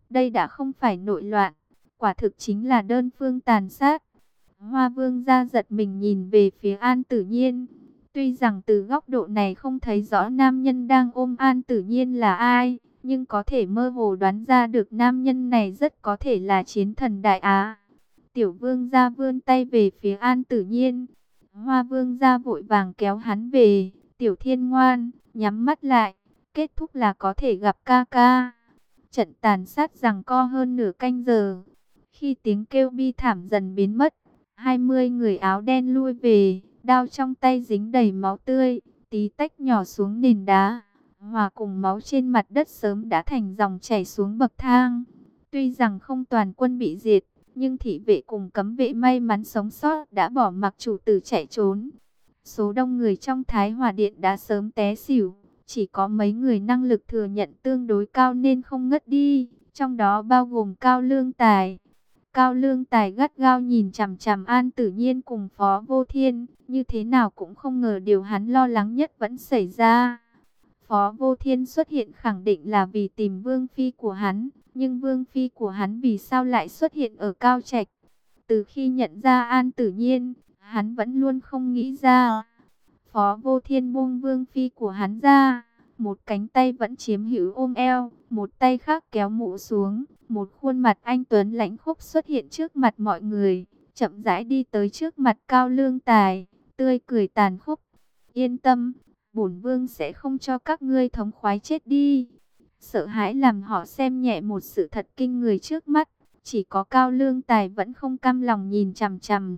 Đây đã không phải nội loạn, quả thực chính là đơn phương tàn sát. Hoa Vương gia giật mình nhìn về phía An Tử Nhiên. Tuy rằng từ góc độ này không thấy rõ nam nhân đang ôm An Tử Nhiên là ai, nhưng có thể mơ hồ đoán ra được nam nhân này rất có thể là chiến thần Đại Á. Tiểu Vương gia vươn tay về phía An Tử Nhiên. Hoa Vương gia vội vàng kéo hắn về. Tiểu Thiên ngoan, nhắm mắt lại, kết thúc là có thể gặp ca ca. Trận tàn sát giằng co hơn nửa canh giờ. Khi tiếng kêu bi thảm dần biến mất, 20 người áo đen lui về, đao trong tay dính đầy máu tươi, tí tách nhỏ xuống nền đá, hòa cùng máu trên mặt đất sớm đã thành dòng chảy xuống bậc thang. Tuy rằng không toàn quân bị diệt, nhưng thị vệ cùng cấm vệ may mắn sống sót đã bỏ mặc chủ tử chạy trốn. Số đông người trong Thái Hòa Điện đã sớm té xỉu, chỉ có mấy người năng lực thừa nhận tương đối cao nên không ngất đi, trong đó bao gồm Cao Lương Tài. Cao Lương Tài gắt gao nhìn chằm chằm An Tử Nhiên cùng Phó Vô Thiên, như thế nào cũng không ngờ điều hắn lo lắng nhất vẫn xảy ra. Phó Vô Thiên xuất hiện khẳng định là vì tìm Vương Phi của hắn, nhưng Vương Phi của hắn vì sao lại xuất hiện ở Cao Trạch? Từ khi nhận ra An Tử Nhiên, hắn vẫn luôn không nghĩ ra. Phó Vô Thiên buông Vương Phi của hắn ra, một cánh tay vẫn chiếm hữu ôm eo, một tay khác kéo mũ xuống, một khuôn mặt anh tuấn lãnh khốc xuất hiện trước mặt mọi người, chậm rãi đi tới trước mặt Cao Lương Tài, tươi cười tàn khốc. Yên tâm, bổn vương sẽ không cho các ngươi thống khoái chết đi. Sợ hãi làm họ xem nhẹ một sự thật kinh người trước mắt, chỉ có Cao Lương Tài vẫn không cam lòng nhìn chằm chằm.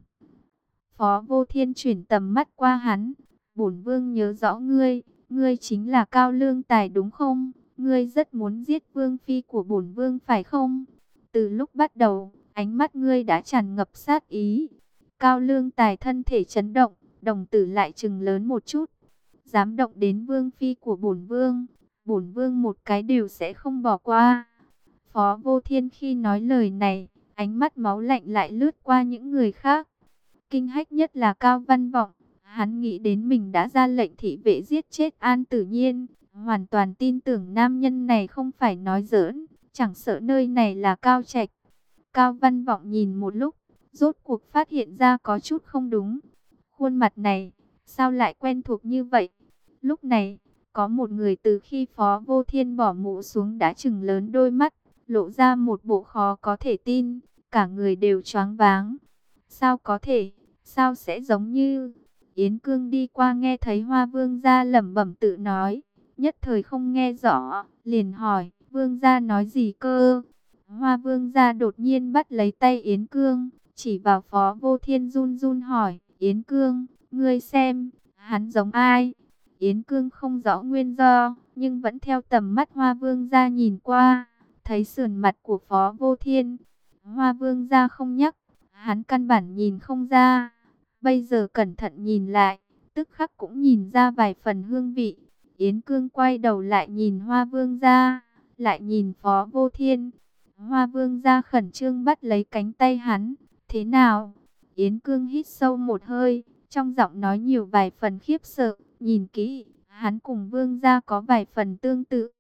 Phó Vô Thiên chuyển tầm mắt qua hắn. Bổn vương nhớ rõ ngươi, ngươi chính là Cao Lương Tài đúng không? Ngươi rất muốn giết vương phi của bổn vương phải không? Từ lúc bắt đầu, ánh mắt ngươi đã tràn ngập sát ý. Cao Lương Tài thân thể chấn động, đồng tử lại trừng lớn một chút. Dám động đến vương phi của bổn vương một cái đều sẽ không bỏ qua. Phó Vô Thiên khi nói lời này, ánh mắt máu lạnh lại lướt qua những người khác. Kinh hách nhất là Cao Văn Vọng. Hắn nghĩ đến mình đã ra lệnh thị vệ giết chết An Tử Nhiên, hoàn toàn tin tưởng nam nhân này không phải nói giỡn, chẳng sợ nơi này là Cao Trạch. Cao Văn Vọng nhìn một lúc, rốt cuộc phát hiện ra có chút không đúng. Khuôn mặt này, sao lại quen thuộc như vậy? Lúc này, có một người từ khi Phó Vô Thiên bỏ mũ xuống đã trừng lớn đôi mắt, lộ ra một bộ khó có thể tin, cả người đều choáng váng. Sao có thể, sao sẽ giống như... Yến Cương đi qua nghe thấy Hoa Vương gia lẩm bẩm tự nói, nhất thời không nghe rõ, liền hỏi, Vương gia nói gì cơ? Hoa Vương gia đột nhiên bắt lấy tay Yến Cương, chỉ vào Phó Vô Thiên run run hỏi, Yến Cương, ngươi xem, hắn giống ai? Yến Cương không rõ nguyên do, nhưng vẫn theo tầm mắt Hoa Vương gia nhìn qua, thấy sườn mặt của Phó Vô Thiên. Hoa Vương gia không nhắc, hắn căn bản nhìn không ra. Bây giờ cẩn thận nhìn lại, tức khắc cũng nhìn ra vài phần hương vị. Yến Cương quay đầu lại nhìn Hoa Vương gia, lại nhìn Phó Vô Thiên. Hoa Vương gia khẩn trương bắt lấy cánh tay hắn. Thế nào? Yến Cương hít sâu một hơi, trong giọng nói nhiều vài phần khiếp sợ. Nhìn kỹ, hắn cùng Vương gia có vài phần tương tự.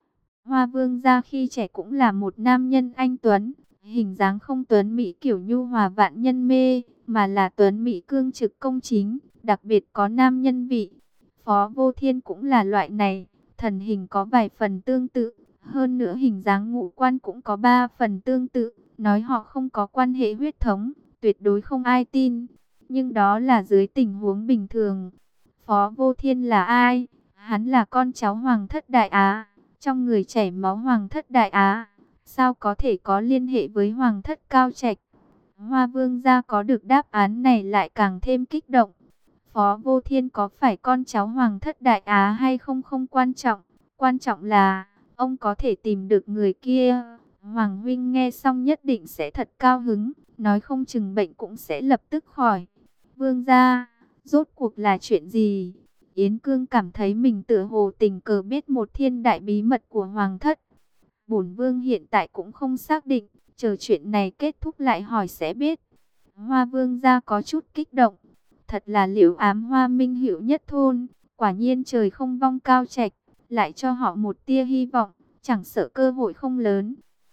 Hoa Vương gia khi trẻ cũng là một nam nhân anh tuấn, hình dáng không tuấn mỹ kiểu nhu hòa vạn nhân mê, mà là tuấn mỹ cương trực công chính, đặc biệt có nam nhân vị. Phó Vô Thiên cũng là loại này, thần hình có vài phần tương tự, hơn nữa hình dáng ngũ quan cũng có 3 phần tương tự, nói họ không có quan hệ huyết thống, tuyệt đối không ai tin, nhưng đó là dưới tình huống bình thường. Phó Vô Thiên là ai? Hắn là con cháu Hoàng thất Đại Á, trong người chảy máu Hoàng thất Đại Á, sao có thể có liên hệ với Hoàng thất Cao Trạch? Hoa Vương gia có được đáp án này lại càng thêm kích động. Phó Vô Thiên có phải con cháu Hoàng thất Đại Á hay không không quan trọng, quan trọng là ông có thể tìm được người kia. Hoàng huynh nghe xong nhất định sẽ thật cao hứng, nói không chừng bệnh cũng sẽ lập tức khỏi. Vương gia, rốt cuộc là chuyện gì? Yến Cương cảm thấy mình tựa hồ tình cờ biết một thiên đại bí mật của Hoàng thất. Bổn vương hiện tại cũng không xác định, chờ chuyện này kết thúc lại hỏi sẽ biết. Hoa Vương gia có chút kích động. Thật là liễu ám Hoa Minh Hữu nhất thôn, quả nhiên trời không vong Cao Trạch, lại cho họ một tia hy vọng, chẳng sợ cơ hội không lớn.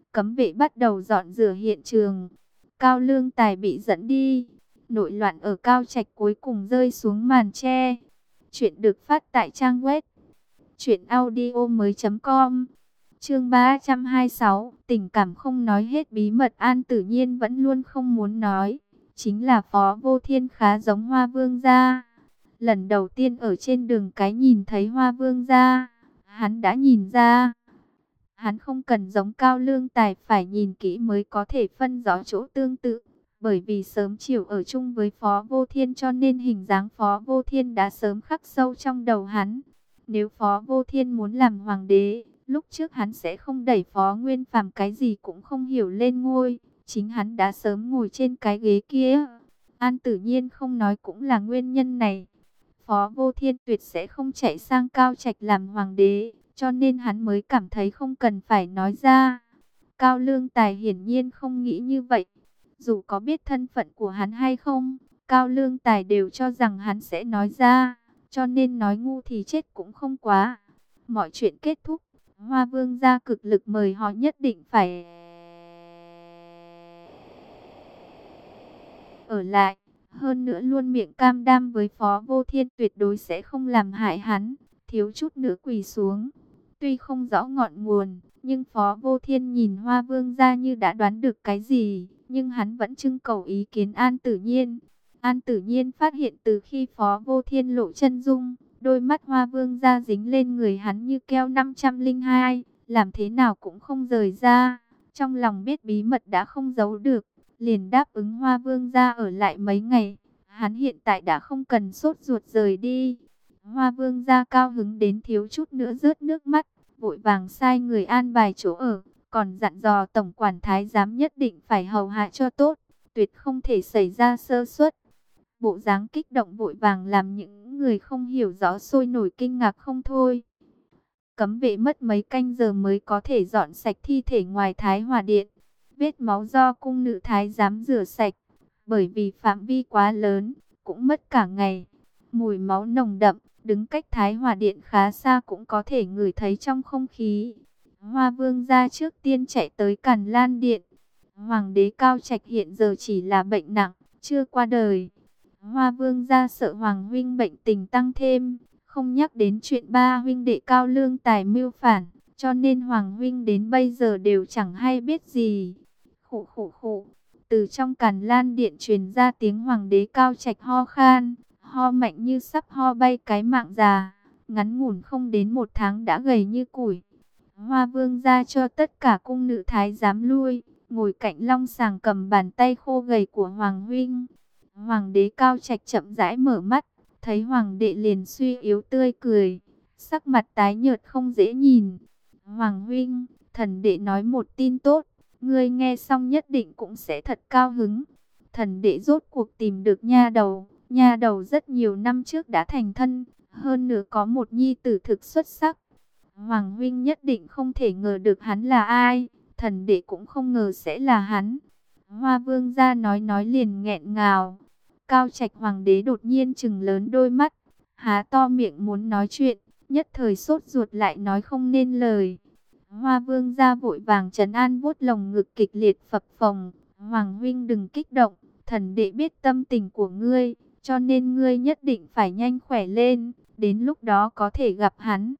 Cấm vệ bắt đầu dọn rửa hiện trường. Cao Lương Tài bị dẫn đi. Nội loạn ở Cao Trạch cuối cùng rơi xuống màn che. Chuyện được phát tại trang web truyệnaudiomoi.com. Chương 326, tình cảm không nói hết bí mật An Tử Nhiên vẫn luôn không muốn nói. Chính là Phó Vô Thiên khá giống Hoa Vương gia. Lần đầu tiên ở trên đường cái nhìn thấy Hoa Vương gia, hắn đã nhìn ra. Hắn không cần giống Cao Lương Tài phải nhìn kỹ mới có thể phân rõ chỗ tương tự. Bởi vì sớm chiều ở chung với Phó Vô Thiên cho nên hình dáng Phó Vô Thiên đã sớm khắc sâu trong đầu hắn. Nếu Phó Vô Thiên muốn làm hoàng đế, lúc trước hắn sẽ không đẩy Phó Nguyên Phàm cái gì cũng không hiểu lên ngôi. Chính hắn đã sớm ngồi trên cái ghế kia. An Tử Nhiên không nói cũng là nguyên nhân này. Phó Vô Thiên tuyệt sẽ không chạy sang Cao Trạch làm hoàng đế, cho nên hắn mới cảm thấy không cần phải nói ra. Cao Lương Tài hiển nhiên không nghĩ như vậy. Dù có biết thân phận của hắn hay không, Cao Lương Tài đều cho rằng hắn sẽ nói ra, cho nên nói ngu thì chết cũng không quá. Mọi chuyện kết thúc, Hoa Vương gia cực lực mời họ nhất định phải ở lại. Hơn nữa luôn miệng cam đoan với Phó Vô Thiên tuyệt đối sẽ không làm hại hắn, thiếu chút nữa quỳ xuống. Tuy không rõ ngọn nguồn, nhưng Phó Vô Thiên nhìn Hoa Vương gia như đã đoán được cái gì, nhưng hắn vẫn trưng cầu ý kiến An Tử Nhiên. An Tử Nhiên phát hiện từ khi Phó Vô Thiên lộ chân dung, đôi mắt Hoa Vương gia dính lên người hắn như keo 502, làm thế nào cũng không rời ra. Trong lòng biết bí mật đã không giấu được, liền đáp ứng Hoa Vương gia ở lại mấy ngày. Hắn hiện tại đã không cần sốt ruột rời đi. Hoa Vương gia cao hứng đến thiếu chút nữa rớt nước mắt, vội vàng sai người an bài chỗ ở, còn dặn dò tổng quản thái giám nhất định phải hầu hạ cho tốt, tuyệt không thể xảy ra sơ suất. Bộ dáng kích động vội vàng làm những người không hiểu rõ sôi nổi kinh ngạc không thôi. Cấm vệ mất mấy canh giờ mới có thể dọn sạch thi thể ngoài Thái Hòa Điện. Vết máu do cung nữ thái giám rửa sạch, bởi vì phạm vi quá lớn, cũng mất cả ngày. Mùi máu nồng đậm, đứng cách Thái Hòa Điện khá xa cũng có thể ngửi thấy trong không khí. Hoa Vương gia trước tiên chạy tới Càn Lan Điện. Hoàng đế Cao Trạch hiện giờ chỉ là bệnh nặng, chưa qua đời. Hoa Vương gia sợ Hoàng huynh bệnh tình tăng thêm, không nhắc đến chuyện ba huynh đệ Cao Lương Tài mưu phản, cho nên Hoàng huynh đến bây giờ đều chẳng hay biết gì. Khụ khụ khụ, từ trong Càn Lan Điện truyền ra tiếng Hoàng đế Cao Trạch ho khan, ho mạnh như sắp ho bay cái mạng già, ngắn ngủn không đến 1 tháng đã gầy như củi. Hoa Vương gia cho tất cả cung nữ thái giám lui, ngồi cạnh long sàng cầm bàn tay khô gầy của Hoàng huynh. Hoàng đế Cao Trạch chậm rãi mở mắt, thấy Hoàng đệ liền suy yếu tươi cười, sắc mặt tái nhợt không dễ nhìn. Hoàng huynh, thần đệ nói một tin tốt, ngươi nghe xong nhất định cũng sẽ thật cao hứng. Thần đệ rốt cuộc tìm được nha đầu rất nhiều năm trước đã thành thân, hơn nữa có một nhi tử thực xuất sắc. Hoàng huynh nhất định không thể ngờ được hắn là ai, thần đệ cũng không ngờ sẽ là hắn. Hoa Vương gia nói liền nghẹn ngào. Cao Trạch Hoàng đế đột nhiên trừng lớn đôi mắt, há to miệng muốn nói chuyện, nhất thời sốt ruột lại nói không nên lời. Hoa Vương gia vội vàng trấn an vuốt lồng ngực kịch liệt phập phồng. Hoàng huynh đừng kích động, thần đệ biết tâm tình của ngươi, cho nên ngươi nhất định phải nhanh khỏe lên, đến lúc đó có thể gặp hắn.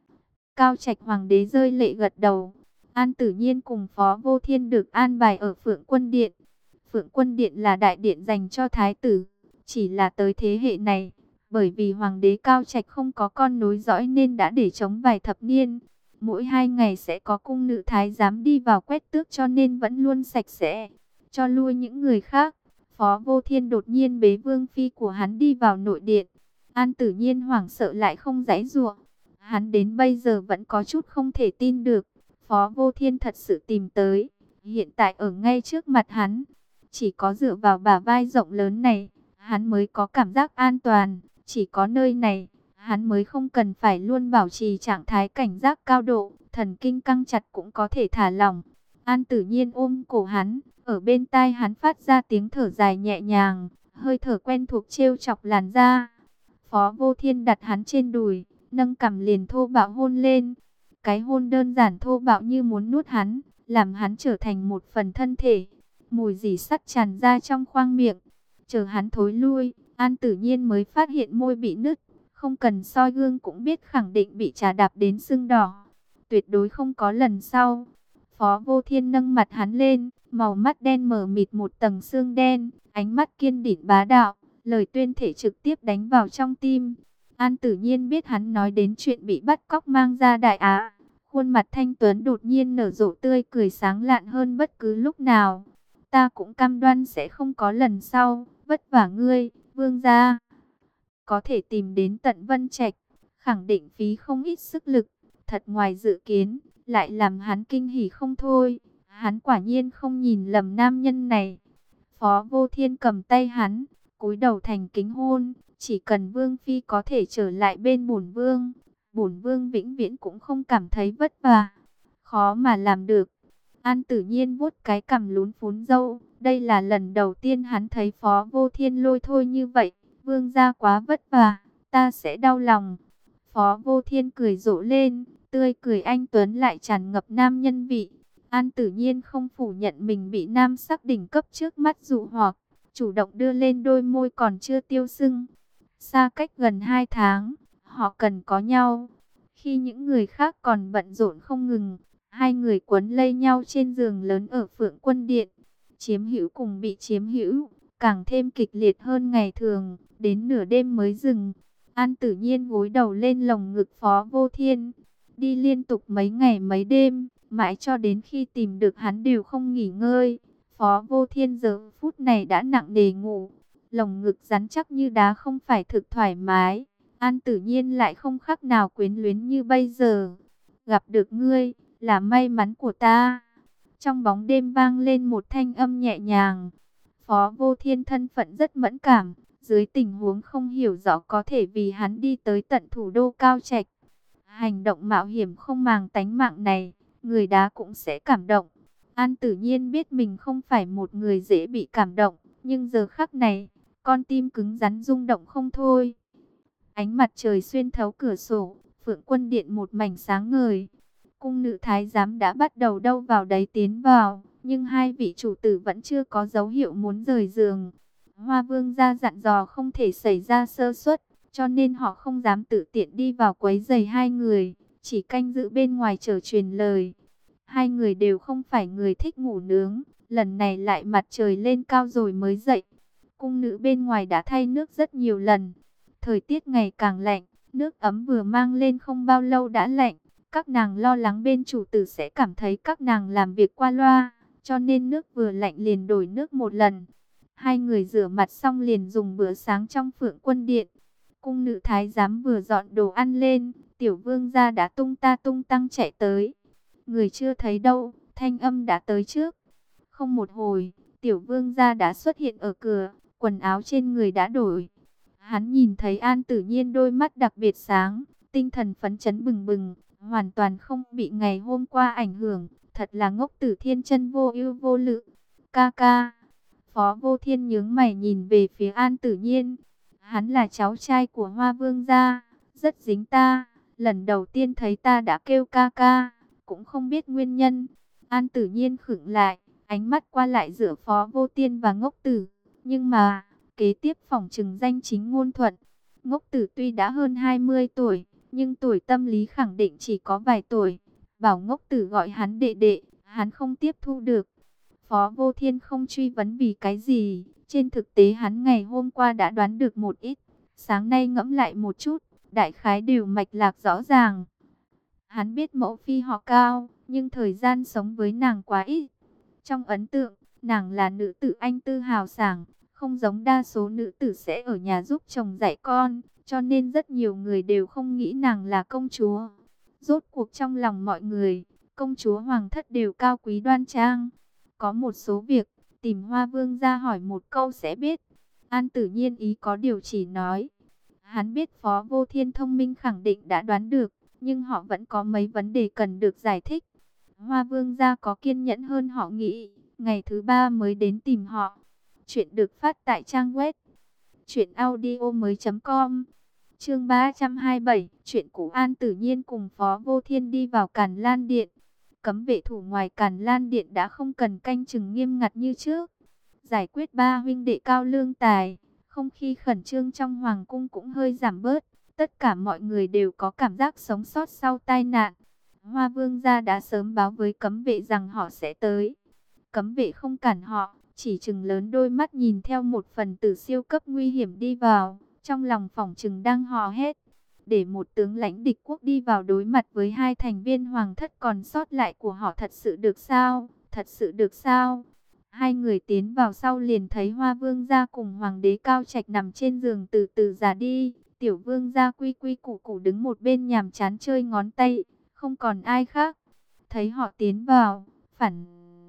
Cao Trạch Hoàng đế rơi lệ gật đầu. An Tử Nhiên cùng Phó Vô Thiên được an bài ở Phượng Quân Điện. Phượng Quân Điện là đại điện dành cho thái tử, chỉ là tới thế hệ này, bởi vì Hoàng đế Cao Trạch không có con nối dõi nên đã để trống vài thập niên. Mỗi 2 ngày sẽ có cung nữ thái giám đi vào quét tước cho nên vẫn luôn sạch sẽ. Cho lui những người khác, Phó Vô Thiên đột nhiên bế vương phi của hắn đi vào nội điện. An Tử Nhiên hoảng sợ lại không giãy giụa. Hắn đến bây giờ vẫn có chút không thể tin được. Phó Vô Thiên thật sự tìm tới, hiện tại ở ngay trước mặt hắn. Chỉ có dựa vào bả vai rộng lớn này, hắn mới có cảm giác an toàn. Chỉ có nơi này, hắn mới không cần phải luôn bảo trì trạng thái cảnh giác cao độ, thần kinh căng chặt cũng có thể thả lỏng. An Tử Nhiên ôm cổ hắn, ở bên tai hắn phát ra tiếng thở dài nhẹ nhàng, hơi thở quen thuộc trêu chọc làn da. Phó Vô Thiên đặt hắn trên đùi, nâng cằm liền thô bạo hôn lên. Cái hôn đơn giản thô bạo như muốn nuốt hắn, làm hắn trở thành một phần thân thể. Mùi rỉ sắt tràn ra trong khoang miệng. Chờ hắn thối lui, An Tử Nhiên mới phát hiện môi bị nứt. Không cần soi gương cũng biết khẳng định bị trà đạp đến sưng đỏ. Tuyệt đối không có lần sau. Phó Vô Thiên nâng mặt hắn lên, màu mắt đen mờ mịt một tầng xương đen, ánh mắt kiên định bá đạo, lời tuyên thể trực tiếp đánh vào trong tim. An Tử Nhiên biết hắn nói đến chuyện bị bắt cóc mang ra Đại Á. Khuôn mặt thanh tuấn đột nhiên nở rộ tươi cười sáng lạn hơn bất cứ lúc nào. Ta cũng cam đoan sẽ không có lần sau, vất vả ngươi, vương gia. Có thể tìm đến tận Vân Trạch, khẳng định phí không ít sức lực, thật ngoài dự kiến, lại làm hắn kinh hỉ không thôi. Hắn quả nhiên không nhìn lầm nam nhân này. Phó Vô Thiên cầm tay hắn, cúi đầu thành kính hôn, chỉ cần vương phi có thể trở lại bên bổn vương vĩnh viễn cũng không cảm thấy vất vả. Khó mà làm được. An Tử Nhiên vuốt cái cằm lún phún râu, đây là lần đầu tiên hắn thấy Phó Vô Thiên lôi thôi như vậy. Vương gia quá vất vả, ta sẽ đau lòng. Phó Vô Thiên cười rộ lên, tươi cười anh tuấn lại tràn ngập nam nhân vị. An Tử Nhiên không phủ nhận mình bị nam sắc đỉnh cấp trước mắt dụ hoặc, chủ động đưa lên đôi môi còn chưa tiêu sưng. Xa cách gần 2 tháng, họ cần có nhau. Khi những người khác còn bận rộn không ngừng, hai người quấn lấy nhau trên giường lớn ở Phượng Quân Điện. Chiếm hữu cùng bị chiếm hữu, càng thêm kịch liệt hơn ngày thường, đến nửa đêm mới dừng. An Tử Nhiên gối đầu lên lồng ngực Phó Vô Thiên, đi liên tục mấy ngày mấy đêm, mãi cho đến khi tìm được hắn đều không nghỉ ngơi. Phó Vô Thiên giờ phút này đã nặng nề ngủ, lồng ngực rắn chắc như đá không phải thực thoải mái. An Tử Nhiên lại không khác nào quyến luyến như bây giờ. Gặp được ngươi, là may mắn của ta. Trong bóng đêm vang lên một thanh âm nhẹ nhàng. Phó Vô Thiên thân phận rất mẫn cảm, dưới tình huống không hiểu rõ có thể vì hắn đi tới tận thủ đô Cao Trạch. Hành động mạo hiểm không màng tánh mạng này, người đá cũng sẽ cảm động. An Tử Nhiên biết mình không phải một người dễ bị cảm động, nhưng giờ khắc này, con tim cứng rắn rung động không thôi. Ánh mặt trời xuyên thấu cửa sổ, Phượng Quân Điện một mảnh sáng ngời. Cung nữ thái giám đã bắt đầu đâu vào đấy tiến vào, nhưng hai vị chủ tử vẫn chưa có dấu hiệu muốn rời giường. Hoa Vương gia dặn dò không thể xảy ra sơ suất, cho nên họ không dám tự tiện đi vào quấy rầy hai người, chỉ canh giữ bên ngoài chờ truyền lời. Hai người đều không phải người thích ngủ nướng, lần này lại mặt trời lên cao rồi mới dậy. Cung nữ bên ngoài đã thay nước rất nhiều lần. Thời tiết ngày càng lạnh, nước ấm vừa mang lên không bao lâu đã lạnh. Các nàng lo lắng bên chủ tử sẽ cảm thấy các nàng làm việc qua loa, cho nên nước vừa lạnh liền đổi nước một lần. Hai người rửa mặt xong liền dùng bữa sáng trong Phượng Quân Điện. Cung nữ thái giám vừa dọn đồ ăn lên, tiểu vương gia đã tung ta tung tăng chạy tới. Người chưa thấy đâu, thanh âm đã tới trước. Không một hồi, tiểu vương gia đã xuất hiện ở cửa, quần áo trên người đã đổi. Hắn nhìn thấy An Tử Nhiên đôi mắt đặc biệt sáng, tinh thần phấn chấn bừng bừng, hoàn toàn không bị ngày hôm qua ảnh hưởng, thật là ngốc tử thiên chân vô ưu vô lự. Ca ca. Phó Vô Thiên nhướng mày nhìn về phía An Tử Nhiên. Hắn là cháu trai của Hoa Vương gia, rất dính ta, lần đầu tiên thấy ta đã kêu ca ca, cũng không biết nguyên nhân. An Tử Nhiên khựng lại, ánh mắt qua lại giữa Phó Vô Thiên và ngốc tử, nhưng mà kế tiếp phỏng chừng danh chính ngôn thuận. Ngốc tử tuy đã hơn 20 tuổi, nhưng tuổi tâm lý khẳng định chỉ có vài tuổi. Bảo ngốc tử gọi hắn đệ đệ, hắn không tiếp thu được. Phó Vô Thiên không truy vấn vì cái gì. Trên thực tế hắn ngày hôm qua đã đoán được một ít. Sáng nay ngẫm lại một chút, đại khái đều mạch lạc rõ ràng. Hắn biết mẫu phi họ Cao, nhưng thời gian sống với nàng quá ít. Trong ấn tượng, nàng là nữ tử anh tư hào sảng, không giống đa số nữ tử sẽ ở nhà giúp chồng dạy con, cho nên rất nhiều người đều không nghĩ nàng là công chúa. Rốt cuộc trong lòng mọi người, công chúa hoàng thất đều cao quý đoan trang. Có một số việc, tìm Hoa Vương ra hỏi một câu sẽ biết. An Tử Nhiên ý có điều chỉ nói. Hắn biết Phó Vô Thiên thông minh khẳng định đã đoán được, nhưng họ vẫn có mấy vấn đề cần được giải thích. Hoa Vương gia có kiên nhẫn hơn họ nghĩ, ngày thứ 3 mới đến tìm họ. Chuyện được phát tại trang web truyệnaudiomoi.com. Chương 327, chuyện cũ. An Tử Nhiên cùng Phó Vô Thiên đi vào Càn Lan Điện. cấm vệ thủ ngoài Càn Lan Điện đã không cần canh chừng nghiêm ngặt như trước. Giải quyết ba huynh đệ Cao Lương Tài, không khí khẩn trương trong hoàng cung cũng hơi giảm bớt. Tất cả mọi người đều có cảm giác sống sót sau tai nạn. Hoa Vương gia đã sớm báo với cấm vệ rằng họ sẽ tới. Cấm vệ không cản họ, chỉ chừng lớn đôi mắt nhìn theo một phần tử siêu cấp nguy hiểm đi vào. Trong lòng phỏng chừng đang hò hét. Để một tướng lãnh địch quốc đi vào đối mặt với hai thành viên hoàng thất còn sót lại của họ thật sự được sao? Thật sự được sao? Hai người tiến vào sau liền thấy Hoa Vương gia cùng Hoàng đế Cao Trạch nằm trên giường từ từ già đi. Tiểu Vương gia quy quy củ củ đứng một bên nhàm chán chơi ngón tay, không còn ai khác. Thấy họ tiến vào, phản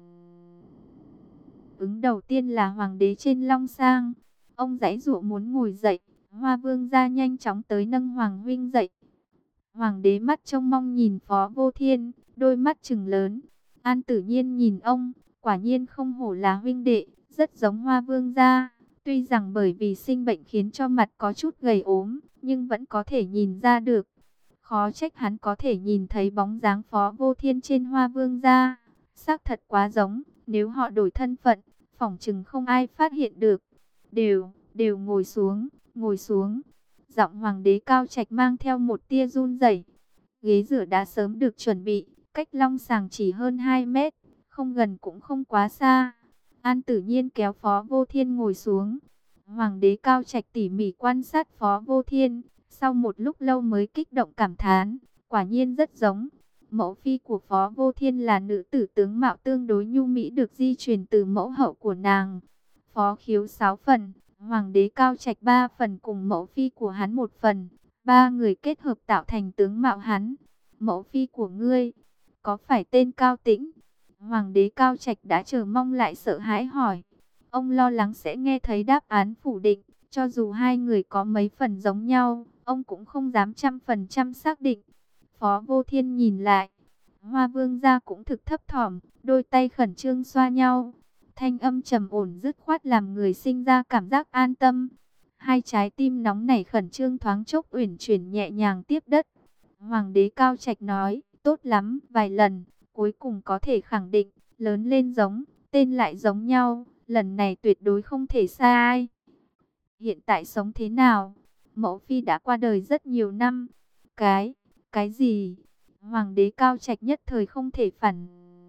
ứng đầu tiên là Hoàng đế trên long sang. Ông giãy giụa muốn ngồi dậy, Hoa Vương gia nhanh chóng tới nâng Hoàng huynh dậy. Hoàng đế mắt trông mong nhìn Phó Vô Thiên, đôi mắt trừng lớn. An Tử Nhiên nhìn ông, quả nhiên không hổ là huynh đệ, rất giống Hoa Vương gia. Tuy rằng bởi vì sinh bệnh khiến cho mặt có chút gầy ốm, nhưng vẫn có thể nhìn ra được. Khó trách hắn có thể nhìn thấy bóng dáng Phó Vô Thiên trên Hoa Vương gia. Xác thật quá giống, nếu họ đổi thân phận, phỏng chừng không ai phát hiện được. Đều ngồi xuống, ngồi xuống. Giọng Hoàng đế Cao Trạch mang theo một tia run rẩy. Ghế rửa đã sớm được chuẩn bị, cách long sàng chỉ hơn 2 mét, không gần cũng không quá xa. An Tử Nhiên kéo Phó Vô Thiên ngồi xuống. Hoàng đế Cao Trạch tỉ mỉ quan sát Phó Vô Thiên, sau một lúc lâu mới kích động cảm thán, quả nhiên rất giống. Mẫu phi của Phó Vô Thiên là nữ tử tướng mạo tương đối nhu mỹ được di truyền từ mẫu hậu của nàng. Phó Khiếu 6 phần, Hoàng đế Cao Trạch 3 phần cùng mẫu phi của hắn 1 phần, ba người kết hợp tạo thành tướng mạo hắn. Mẫu phi của ngươi, có phải tên Cao Tĩnh? Hoàng đế Cao Trạch đã chờ mong lại sợ hãi hỏi. Ông lo lắng sẽ nghe thấy đáp án phủ định, cho dù hai người có mấy phần giống nhau, ông cũng không dám 100% xác định. Phó Vô Thiên nhìn lại, Hoa Vương gia cũng thực thấp thỏm, đôi tay khẩn trương xoa nhau. Thanh âm trầm ổn dứt khoát làm người sinh ra cảm giác an tâm. Hai trái tim nóng nảy khẩn trương thoáng chốc uyển chuyển nhẹ nhàng tiếp đất. Hoàng đế Cao Trạch nói, tốt lắm, vài lần, cuối cùng có thể khẳng định, lớn lên giống, tên lại giống nhau, lần này tuyệt đối không thể sai. Hiện tại sống thế nào? Mẫu phi đã qua đời rất nhiều năm. Cái gì? Hoàng đế Cao Trạch nhất thời không thể phản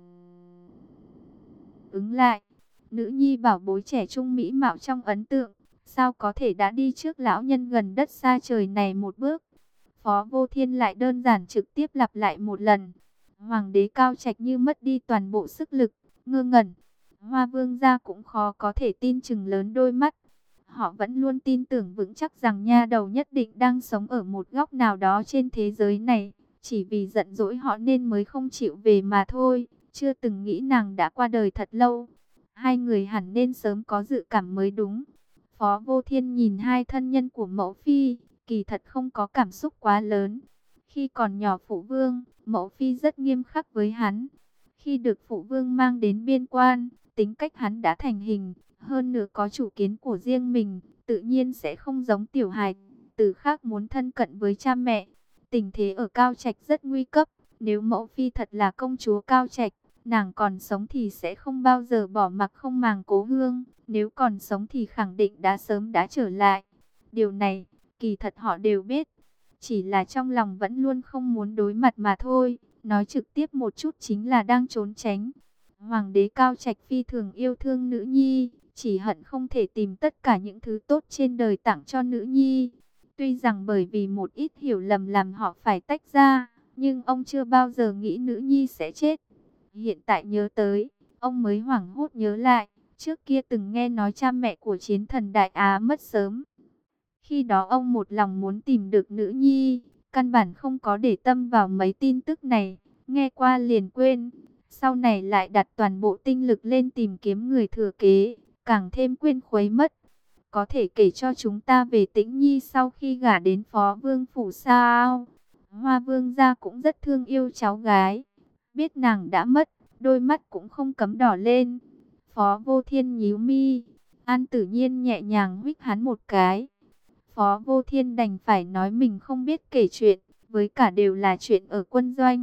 ứng lại. Nữ nhi bảo bối trẻ trung mỹ mạo trong ấn tượng, sao có thể đã đi trước lão nhân gần đất xa trời này một bước? Phó Vô Thiên lại đơn giản trực tiếp lặp lại một lần. Hoàng đế Cao Trạch như mất đi toàn bộ sức lực, ngơ ngẩn. Hoa Vương gia cũng khó có thể tin chừng lớn đôi mắt. Họ vẫn luôn tin tưởng vững chắc rằng nha đầu nhất định đang sống ở một góc nào đó trên thế giới này. Chỉ vì giận dỗi họ nên mới không chịu về mà thôi. Chưa từng nghĩ nàng đã qua đời thật lâu. Hai người hẳn nên sớm có dự cảm mới đúng. Phó Vô Thiên nhìn hai thân nhân của mẫu phi, kỳ thật không có cảm xúc quá lớn. Khi còn nhỏ phụ vương, mẫu phi rất nghiêm khắc với hắn. Khi được phụ vương mang đến biên quan, tính cách hắn đã thành hình, hơn nữa có chủ kiến của riêng mình, tự nhiên sẽ không giống tiểu hài tử khác muốn thân cận với cha mẹ. Tình thế ở Cao Trạch rất nguy cấp, nếu mẫu phi thật là công chúa Cao Trạch, nàng còn sống thì sẽ không bao giờ bỏ mặc không màng cố hương, nếu còn sống thì khẳng định đã sớm đã trở lại. Điều này, kỳ thật họ đều biết, chỉ là trong lòng vẫn luôn không muốn đối mặt mà thôi. Nói trực tiếp một chút chính là đang trốn tránh. Hoàng đế Cao Trạch phi thường yêu thương nữ nhi, chỉ hận không thể tìm tất cả những thứ tốt trên đời tặng cho nữ nhi. Tuy rằng bởi vì một ít hiểu lầm làm họ phải tách ra, nhưng ông chưa bao giờ nghĩ nữ nhi sẽ chết. Hiện tại nhớ tới, ông mới hoảng hốt nhớ lại, trước kia từng nghe nói cha mẹ của chiến thần Đại Á mất sớm. Khi đó ông một lòng muốn tìm được nữ nhi, căn bản không có để tâm vào mấy tin tức này, nghe qua liền quên. Sau này lại đặt toàn bộ tinh lực lên tìm kiếm người thừa kế, càng thêm quên khuấy mất. Có thể kể cho chúng ta về Tĩnh Nhi sau khi gả đến Phó Vương phủ sao? Hoa Vương gia cũng rất thương yêu cháu gái. Biết nàng đã mất, đôi mắt cũng không cấm đỏ lên. Phó Vô Thiên nhíu mi, An Tử Nhiên nhẹ nhàng huých hắn một cái. Phó Vô Thiên đành phải nói mình không biết kể chuyện, với cả đều là chuyện ở quân doanh.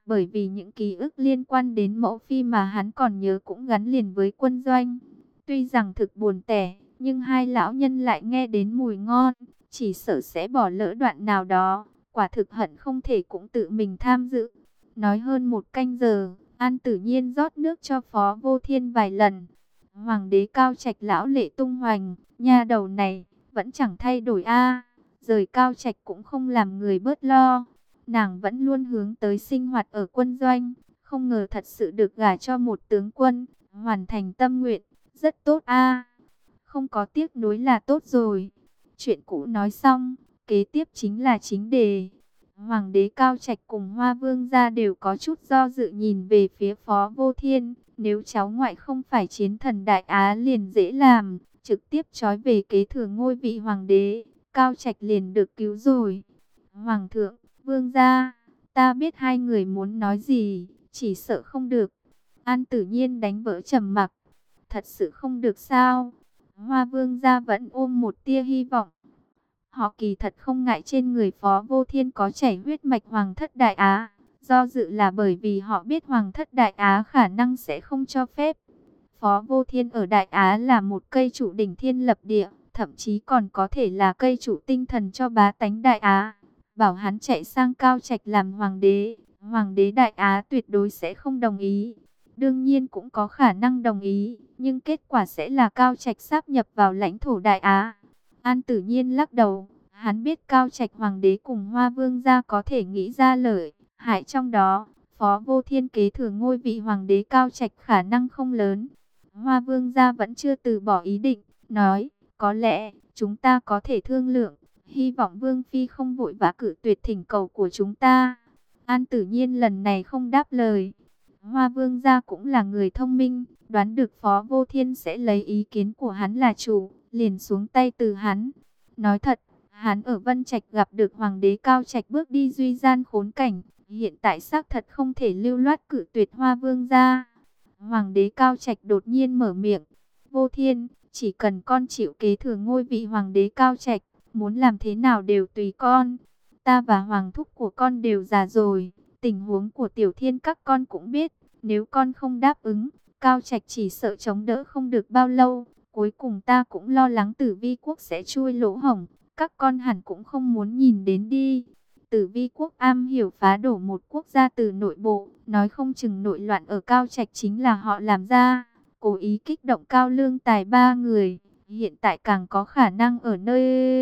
bởi vì những ký ức liên quan đến mẫu phi mà hắn còn nhớ cũng gắn liền với quân doanh. Tuy rằng thực buồn tẻ, nhưng hai lão nhân lại nghe đến mùi ngon, chỉ sợ sẽ bỏ lỡ đoạn nào đó, quả thực hận không thể cũng tự mình tham dự. Nói hơn 1 canh giờ, An Tử Nhiên rót nước cho Phó Vô Thiên vài lần. Hoàng đế Cao Trạch lão lệ tung hoành, nha đầu này vẫn chẳng thay đổi a. Rời Cao Trạch cũng không làm người bớt lo. Nàng vẫn luôn hướng tới sinh hoạt ở quân doanh, không ngờ thật sự được gả cho một tướng quân, hoàn thành tâm nguyện, rất tốt a. Không có tiếc nuối là tốt rồi. Chuyện cũ nói xong, kế tiếp chính là chính đề. Hoàng đế Cao Trạch cùng Hoa Vương gia đều có chút do dự nhìn về phía Phó Vô Thiên. Nếu cháu ngoại không phải chiến thần Đại Á liền dễ làm, trực tiếp trói về kế thừa ngôi vị hoàng đế, Cao Trạch liền được cứu rồi. Hoàng thượng, Vương gia, ta biết hai người muốn nói gì, chỉ sợ không được. An Tử Nhiên đánh vỡ trầm mặc. Thật sự không được sao? Hoa Vương gia vẫn ôm một tia hy vọng. Họ kỳ thật không ngại trên người Phó Vô Thiên có chảy huyết mạch Hoàng thất Đại Á. Do dự là bởi vì họ biết Hoàng thất Đại Á khả năng sẽ không cho phép. Phó Vô Thiên ở Đại Á là một cây trụ đỉnh thiên lập địa, thậm chí còn có thể là cây trụ tinh thần cho bá tánh Đại Á. Bảo hắn chạy sang Cao Trạch làm Hoàng đế Đại Á tuyệt đối sẽ không đồng ý. Đương nhiên cũng có khả năng đồng ý, nhưng kết quả sẽ là Cao Trạch sáp nhập vào lãnh thổ Đại Á. An Tử Nhiên lắc đầu, hắn biết Cao Trạch Hoàng đế cùng Hoa Vương gia có thể nghĩ ra lợi hại trong đó. Phó Vô Thiên kế thừa ngôi vị Hoàng đế Cao Trạch khả năng không lớn. Hoa Vương gia vẫn chưa từ bỏ ý định, nói, có lẽ chúng ta có thể thương lượng, hy vọng Vương Phi không vội vã cự tuyệt thỉnh cầu của chúng ta. An Tử Nhiên lần này không đáp lời. Hoa Vương gia cũng là người thông minh, đoán được Phó Vô Thiên sẽ lấy ý kiến của hắn là chủ, liền xuống tay từ hắn. Nói thật, hắn ở Vân Trạch gặp được Hoàng đế Cao Trạch bước đi duy gian khốn cảnh, hiện tại xác thật không thể lưu loát cự tuyệt Hoa Vương gia. Hoàng đế Cao Trạch đột nhiên mở miệng, Vô Thiên, chỉ cần con chịu kế thừa ngôi vị Hoàng đế Cao Trạch, muốn làm thế nào đều tùy con. Ta và Hoàng thúc của con đều già rồi, tình huống của Tiểu Thiên các con cũng biết, nếu con không đáp ứng, Cao Trạch chỉ sợ chống đỡ không được bao lâu. Cuối cùng ta cũng lo lắng Tử Vi quốc sẽ chui lỗ hổng, các con hẳn cũng không muốn nhìn đến đi. Tử Vi quốc am hiểu phá đổ một quốc gia từ nội bộ, nói không chừng nội loạn ở Cao Trạch chính là họ làm ra, cố ý kích động Cao Lương Tài ba người, hiện tại càng có khả năng ở nơi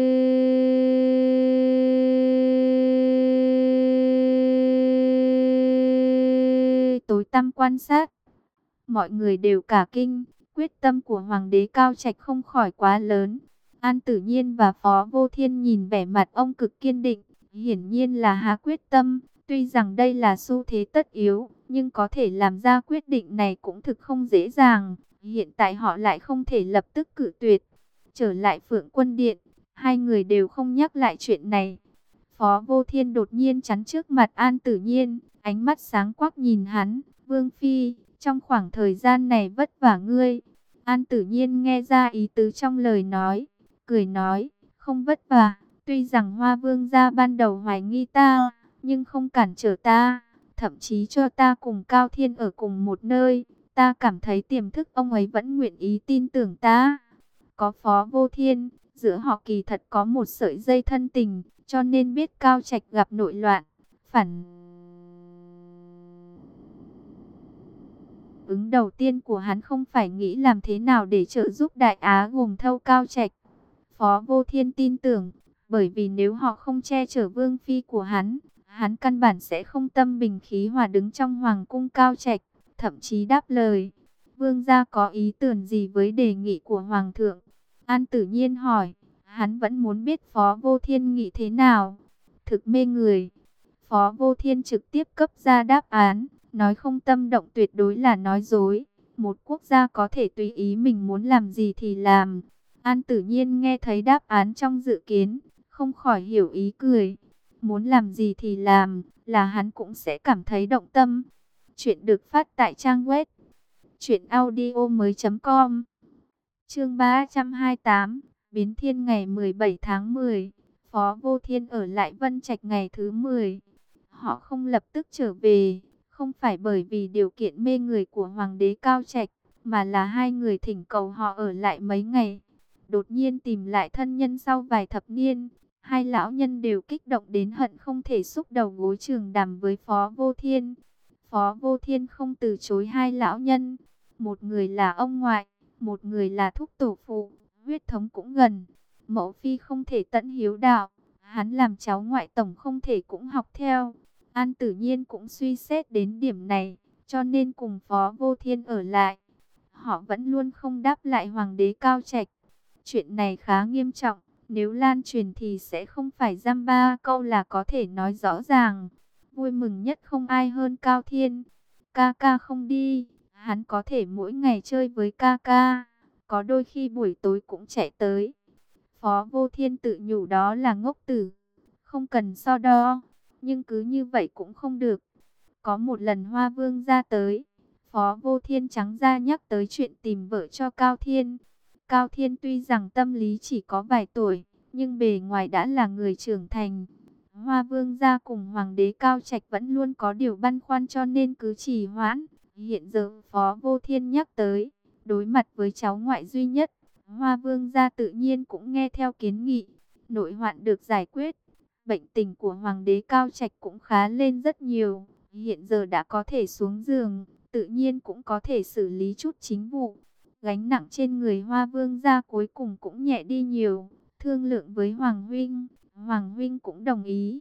tối tăm quan sát. Mọi người đều cả kinh, quyết tâm của Hoàng đế Cao Trạch không khỏi quá lớn. An Tử Nhiên và Phó Vô Thiên nhìn vẻ mặt ông cực kiên định, hiển nhiên là hạ quyết tâm. Tuy rằng đây là xu thế tất yếu, nhưng có thể làm ra quyết định này cũng thực không dễ dàng. Hiện tại họ lại không thể lập tức cự tuyệt. Trở lại Phượng Quân Điện, hai người đều không nhắc lại chuyện này. Phó Vô Thiên đột nhiên chắn trước mặt An Tử Nhiên, ánh mắt sáng quắc nhìn hắn, Vương Phi, trong khoảng thời gian này vất vả ngươi. An Tử Nhiên nghe ra ý tứ trong lời nói, cười nói, không vất vả, tuy rằng Hoa Vương gia ban đầu hoài nghi ta, nhưng không cản trở ta, thậm chí cho ta cùng Cao Thiên ở cùng một nơi, ta cảm thấy tiềm thức ông ấy vẫn nguyện ý tin tưởng ta. Có Phó Vô Thiên, giữa họ kỳ thật có một sợi dây thân tình, cho nên biết Cao Trạch gặp nội loạn, phản ứng đầu tiên của hắn không phải nghĩ làm thế nào để trợ giúp Đại Á gồm thâu Cao Trạch. Phó Vô Thiên tin tưởng, bởi vì nếu họ không che chở Vương Phi của hắn căn bản sẽ không tâm bình khí hòa đứng trong Hoàng cung Cao Trạch, thậm chí đáp lời. Vương gia có ý tưởng gì với đề nghị của Hoàng thượng? An Tử Nhiên hỏi, hắn vẫn muốn biết Phó Vô Thiên nghĩ thế nào. Thực mê người. Phó Vô Thiên trực tiếp cấp ra đáp án, nói không tâm động tuyệt đối là nói dối. Một quốc gia có thể tùy ý mình muốn làm gì thì làm. An Tử Nhiên nghe thấy đáp án trong dự kiến, không khỏi hiểu ý cười. Muốn làm gì thì làm, là hắn cũng sẽ cảm thấy động tâm. Chuyện được phát tại trang web truyệnaudiomoi.com. Chương 328, Biến Thiên ngày 17 tháng 10. Phó Vô Thiên ở lại Vân Trạch ngày thứ 10. Họ không lập tức trở về, không phải bởi vì điều kiện mê người của Hoàng đế Cao Trạch, mà là hai người thỉnh cầu họ ở lại mấy ngày. Đột nhiên tìm lại thân nhân sau vài thập niên, hai lão nhân đều kích động đến hận không thể xúc đầu gối trường đàm với Phó Vô Thiên. Phó Vô Thiên không từ chối hai lão nhân, một người là ông ngoại, một người là thúc tổ phụ, huyết thống cũng gần. Mẫu phi không thể tận hiếu đạo, hắn làm cháu ngoại tổng không thể cũng học theo. An Tử Nhiên cũng suy xét đến điểm này, cho nên cùng Phó Vô Thiên ở lại. Họ vẫn luôn không đáp lại Hoàng đế Cao Trạch. Chuyện này khá nghiêm trọng, nếu lan truyền thì sẽ không phải dăm ba câu là có thể nói rõ ràng. Vui mừng nhất không ai hơn Cao Thiên. Ca ca không đi, hắn có thể mỗi ngày chơi với ca ca, có đôi khi buổi tối cũng chạy tới. Phó Vô Thiên tự nhủ đó là ngốc tử, không cần so đo, nhưng cứ như vậy cũng không được. Có một lần Hoa Vương ra tới, Phó Vô Thiên trắng ra nhắc tới chuyện tìm vợ cho Cao Thiên. Cao Thiên tuy rằng tâm lý chỉ có vài tuổi, nhưng bề ngoài đã là người trưởng thành. Hoa Vương gia cùng Hoàng đế Cao Trạch vẫn luôn có điều băn khoăn cho nên cứ trì hoãn. Hiện giờ Phó Vô Thiên nhắc tới, đối mặt với cháu ngoại duy nhất, Hoa Vương gia tự nhiên cũng nghe theo kiến nghị. Nội hoạn được giải quyết, bệnh tình của Hoàng đế Cao Trạch cũng khá lên rất nhiều. Hiện giờ đã có thể xuống giường, tự nhiên cũng có thể xử lý chút chính vụ. Gánh nặng trên người Hoa Vương gia cuối cùng cũng nhẹ đi nhiều. Thương lượng với Hoàng Huynh cũng đồng ý.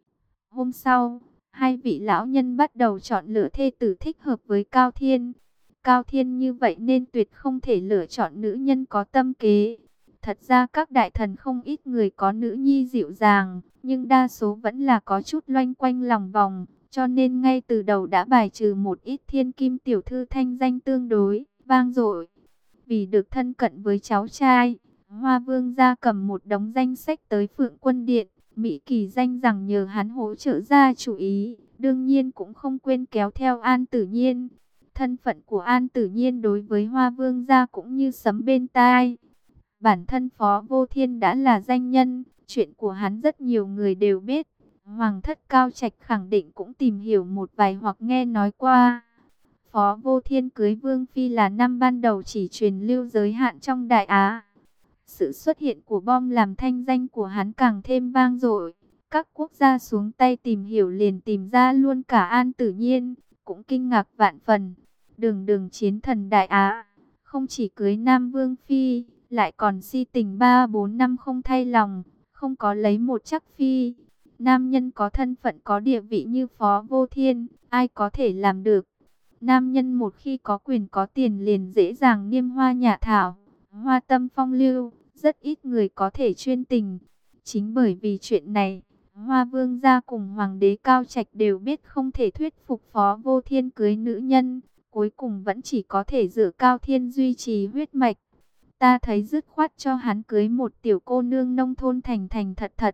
Hôm sau, hai vị lão nhân bắt đầu chọn lựa thê tử thích hợp với Cao Thiên. Cao Thiên như vậy nên tuyệt không thể lựa chọn nữ nhân có tâm kế. Thật ra các đại thần không ít người có nữ nhi dịu dàng, nhưng đa số vẫn là có chút loanh quanh lòng vòng. Cho nên ngay từ đầu đã bài trừ một ít thiên kim tiểu thư thanh danh tương đối vang dội. Vì được thân cận với cháu trai, Hoa Vương gia cầm một đống danh sách tới Phượng Quân Điện. Mỹ Kỳ danh rằng nhờ hắn hỗ trợ ra chủ ý, đương nhiên cũng không quên kéo theo An Tử Nhiên. Thân phận của An Tử Nhiên đối với Hoa Vương gia cũng như sấm bên tai. Bản thân Phó Vô Thiên đã là danh nhân, chuyện của hắn rất nhiều người đều biết. Hoàng thất Cao Trạch khẳng định cũng tìm hiểu một vài hoặc nghe nói qua. Phó Vô Thiên cưới Vương Phi là năm ban đầu chỉ truyền lưu giới hạn trong Đại Á. Sự xuất hiện của bom làm thanh danh của hắn càng thêm vang dội. Các quốc gia xuống tay tìm hiểu liền tìm ra luôn cả An Tử Nhiên, cũng kinh ngạc vạn phần. Đường đường chiến thần Đại Á, không chỉ cưới Nam Vương Phi, lại còn si tình 3-4 năm không thay lòng, không có lấy một chắc phi. Nam nhân có thân phận có địa vị như Phó Vô Thiên, ai có thể làm được. Nam nhân một khi có quyền có tiền liền dễ dàng niêm hoa nhả thảo, hoa tâm phong lưu, rất ít người có thể chuyên tình. Chính bởi vì chuyện này, Hoa Vương gia cùng Hoàng đế Cao Trạch đều biết không thể thuyết phục Phó Vô Thiên cưới nữ nhân, cuối cùng vẫn chỉ có thể dựa Cao Thiên duy trì huyết mạch. Ta thấy dứt khoát cho hắn cưới một tiểu cô nương nông thôn thành thành thật thật.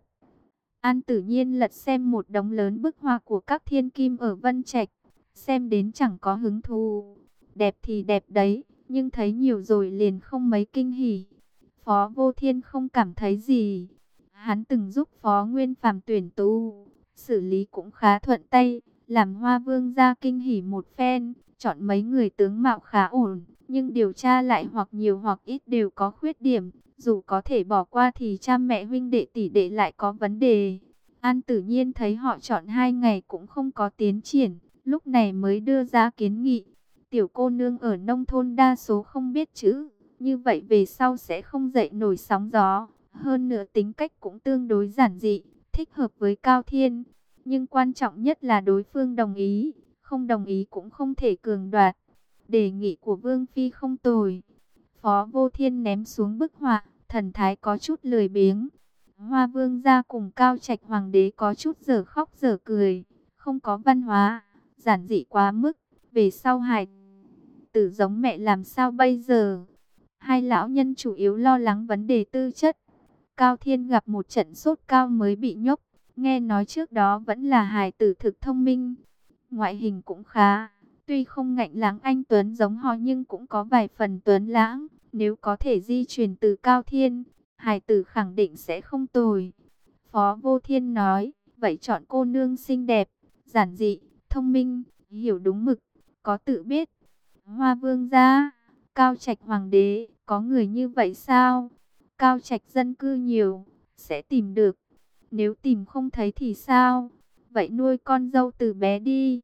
An Tử Nhiên lật xem một đống lớn bức họa của các thiên kim ở Vân Trạch, xem đến chẳng có hứng thú. Đẹp thì đẹp đấy, nhưng thấy nhiều rồi liền không mấy kinh hỉ. Phó Vô Thiên không cảm thấy gì. Hắn từng giúp Phó Nguyên Phàm tuyển tu, xử lý cũng khá thuận tay, làm Hoa Vương gia kinh hỉ một phen, chọn mấy người tướng mạo khá ổn, nhưng điều tra lại hoặc nhiều hoặc ít đều có khuyết điểm, dù có thể bỏ qua thì cha mẹ huynh đệ tỷ đệ lại có vấn đề. An Tử Nhiên thấy họ chọn 2 ngày cũng không có tiến triển, lúc này mới đưa ra kiến nghị. Tiểu cô nương ở nông thôn đa số không biết chữ, như vậy về sau sẽ không dậy nổi sóng gió. Hơn nữa tính cách cũng tương đối giản dị, thích hợp với Cao Thiên. Nhưng quan trọng nhất là đối phương đồng ý, không đồng ý cũng không thể cường đoạt. Đề nghị của Vương Phi không tồi. Phó Vô Thiên ném xuống bức họa, thần thái có chút lười biếng. Hoa Vương gia cùng Cao Trạch Hoàng đế có chút dở khóc dở cười, không có văn hóa, giản dị quá mức. Về sau hài tử giống mẹ làm sao bây giờ? Hai lão nhân chủ yếu lo lắng vấn đề tư chất. Cao Thiên gặp một trận sốt cao mới bị nhốt, nghe nói trước đó vẫn là hài tử thực thông minh. Ngoại hình cũng khá, tuy không ngạnh lãng anh tuấn giống họ nhưng cũng có vài phần tuấn lãng. Nếu có thể di truyền từ Cao Thiên, hài tử khẳng định sẽ không tồi. Phó Vô Thiên nói, vậy chọn cô nương xinh đẹp, giản dị, thông minh, hiểu đúng mực, có tự biết. Hoa Vương gia, Cao Trạch hoàng đế, có người như vậy sao? Cao Trạch dân cư nhiều, sẽ tìm được. Nếu tìm không thấy thì sao? Vậy nuôi con dâu từ bé đi.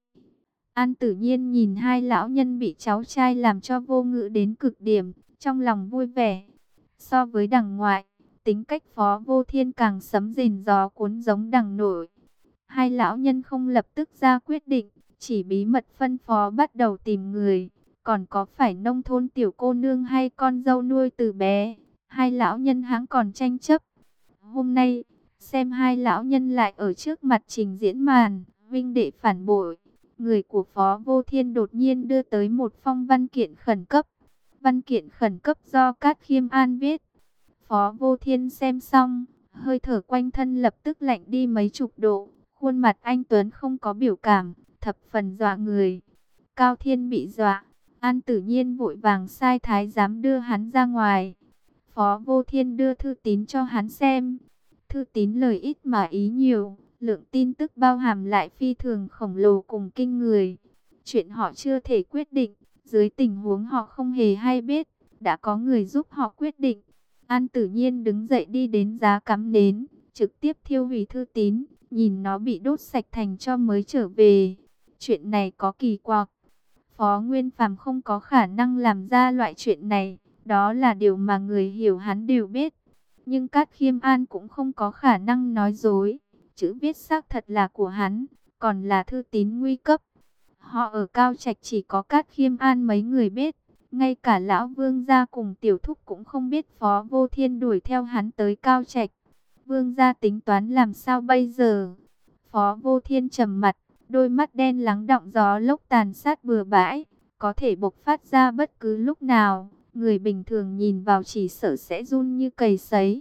An Tử Nhiên nhìn hai lão nhân bị cháu trai làm cho vô ngữ đến cực điểm, trong lòng vui vẻ. So với đằng ngoại, tính cách Phó Vô Thiên càng sấm rền gió cuốn giống đằng nội. Hai lão nhân không lập tức ra quyết định, chỉ bí mật phân phó bắt đầu tìm người. Còn có phải nông thôn tiểu cô nương hay con dâu nuôi từ bé? Hai lão nhân hãng còn tranh chấp. Hôm nay, xem hai lão nhân lại ở trước mặt trình diễn màn, huynh đệ phản bội. Người của Phó Vô Thiên đột nhiên đưa tới một phong văn kiện khẩn cấp. Văn kiện khẩn cấp do Cát Khiêm An viết. Phó Vô Thiên xem xong, hơi thở quanh thân lập tức lạnh đi mấy chục độ. Khuôn mặt anh Tuấn không có biểu cảm, thập phần dọa người. Cao Thiên bị dọa, An Tử Nhiên vội vàng sai thái giám đưa hắn ra ngoài. Phó Vô Thiên đưa thư tín cho hắn xem. Thư tín lời ít mà ý nhiều, lượng tin tức bao hàm lại phi thường khổng lồ cùng kinh người. Chuyện họ chưa thể quyết định, dưới tình huống họ không hề hay biết, đã có người giúp họ quyết định. An Tử Nhiên đứng dậy đi đến giá cắm nến, trực tiếp thiêu hủy thư tín, nhìn nó bị đốt sạch thành tro mới trở về. Chuyện này có kỳ quặc. Phó Nguyên Phàm không có khả năng làm ra loại chuyện này, đó là điều mà người hiểu hắn đều biết. Nhưng Cát Khiêm An cũng không có khả năng nói dối. Chữ viết xác thật là của hắn, còn là thư tín nguy cấp. Họ ở Cao Trạch chỉ có Cát Khiêm An mấy người biết. Ngay cả lão Vương gia cùng tiểu thúc cũng không biết Phó Vô Thiên đuổi theo hắn tới Cao Trạch. Vương gia tính toán làm sao bây giờ? Phó Vô Thiên trầm mặt, đôi mắt đen lắng đọng gió lốc tàn sát bừa bãi, có thể bộc phát ra bất cứ lúc nào. Người bình thường nhìn vào chỉ sợ sẽ run như cầy sấy.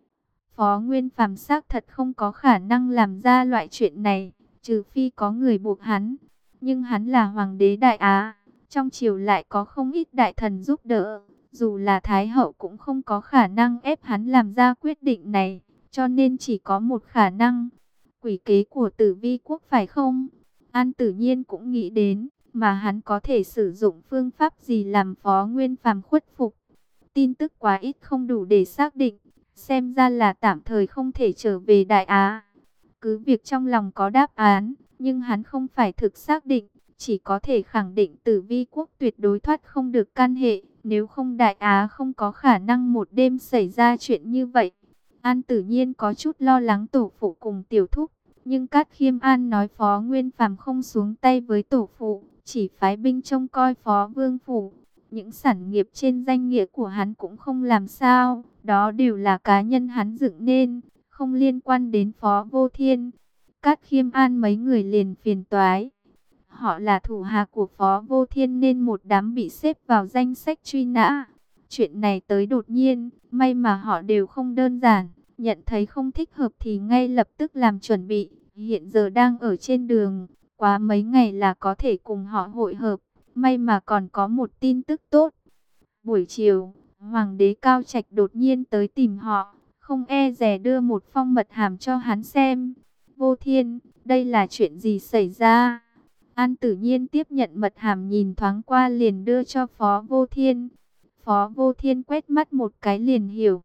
Phó Nguyên Phàm xác thật không có khả năng làm ra loại chuyện này, trừ phi có người buộc hắn. Nhưng hắn là hoàng đế Đại Á, trong triều lại có không ít đại thần giúp đỡ. Dù là Thái hậu cũng không có khả năng ép hắn làm ra quyết định này, cho nên chỉ có một khả năng. Quỷ kế của Tử Vi quốc phải không? An Tử Nhiên cũng nghĩ đến, mà hắn có thể sử dụng phương pháp gì làm Phó Nguyên Phàm khuất phục. Tin tức quá ít không đủ để xác định, xem ra là tạm thời không thể trở về Đại Á. Cứ việc trong lòng có đáp án, nhưng hắn không phải thực xác định, chỉ có thể khẳng định Tử Vi quốc tuyệt đối thoát không được can hệ, nếu không Đại Á không có khả năng một đêm xảy ra chuyện như vậy. An Tử Nhiên có chút lo lắng tổ phụ cùng tiểu thúc, nhưng Cát Khiêm An nói Phó Nguyên Phàm không xuống tay với tổ phụ, chỉ phái binh trông coi Phó Vương phủ. Những sản nghiệp trên danh nghĩa của hắn cũng không làm sao, đó đều là cá nhân hắn dựng nên, không liên quan đến Phó Vô Thiên. Cát Khiêm An mấy người liền phiền toái. Họ là thủ hạ của Phó Vô Thiên nên một đám bị xếp vào danh sách truy nã. Chuyện này tới đột nhiên, may mà họ đều không đơn giản, nhận thấy không thích hợp thì ngay lập tức làm chuẩn bị, hiện giờ đang ở trên đường, quá mấy ngày là có thể cùng họ hội hợp. May mà còn có một tin tức tốt. Buổi chiều, Hoàng đế Cao Trạch đột nhiên tới tìm họ, không e dè đưa một phong mật hàm cho hắn xem. Vô Thiên, đây là chuyện gì xảy ra? An Tử Nhiên tiếp nhận mật hàm nhìn thoáng qua liền đưa cho Phó Vô Thiên. Phó Vô Thiên quét mắt một cái liền hiểu.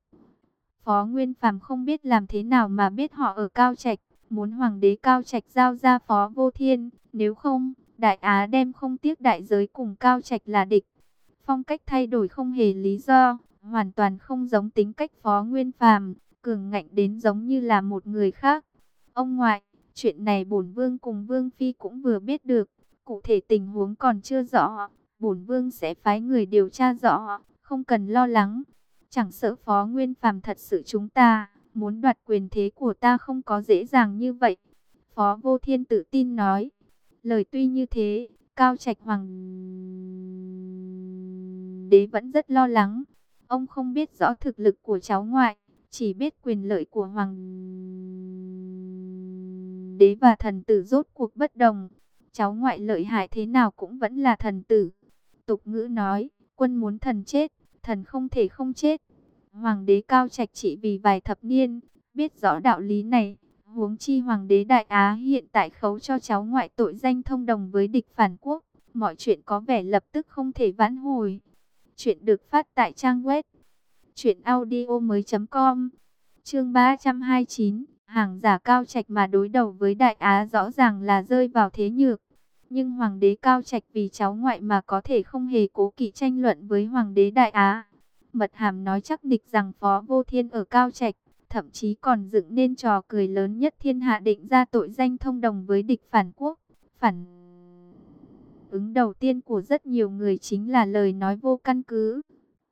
Phó Nguyên Phàm không biết làm thế nào mà biết họ ở Cao Trạch, muốn Hoàng đế Cao Trạch giao ra Phó Vô Thiên, nếu không, Đại Á đem không tiếc đại giới cùng Cao Trạch là địch. Phong cách thay đổi không hề lý do, hoàn toàn không giống tính cách Phó Nguyên Phàm, cường ngạnh đến giống như là một người khác. Ông ngoại, chuyện này bổn vương cùng vương phi cũng vừa biết được, cụ thể tình huống còn chưa rõ, bổn vương sẽ phái người điều tra rõ, không cần lo lắng. Chẳng sợ Phó Nguyên Phàm thật sự chúng ta muốn đoạt quyền thế của ta không có dễ dàng như vậy. Phó Vô Thiên tự tin nói. Lời tuy như thế, Cao Trạch hoàng đế vẫn rất lo lắng. Ông không biết rõ thực lực của cháu ngoại, chỉ biết quyền lợi của hoàng đế và thần tử rốt cuộc bất đồng. Cháu ngoại lợi hại thế nào cũng vẫn là thần tử. Tục ngữ nói, quân muốn thần chết, thần không thể không chết. Hoàng đế Cao Trạch chỉ vì vài thập niên, biết rõ đạo lý này. Huống chi hoàng đế Đại Á hiện tại khấu cho cháu ngoại tội danh thông đồng với địch phản quốc. Mọi chuyện có vẻ lập tức không thể vãn hồi. Chuyện được phát tại trang web truyệnaudiomoi.com. Chương 329, hàng giả Cao Trạch mà đối đầu với Đại Á rõ ràng là rơi vào thế nhược. Nhưng hoàng đế Cao Trạch vì cháu ngoại mà có thể không hề cố kỵ tranh luận với hoàng đế Đại Á. Mật Hàm nói chắc nịch rằng Phó Vô Thiên ở Cao Trạch, thậm chí còn dựng nên trò cười lớn nhất thiên hạ, định ra tội danh thông đồng với địch phản quốc. Phản ứng đầu tiên của rất nhiều người chính là lời nói vô căn cứ.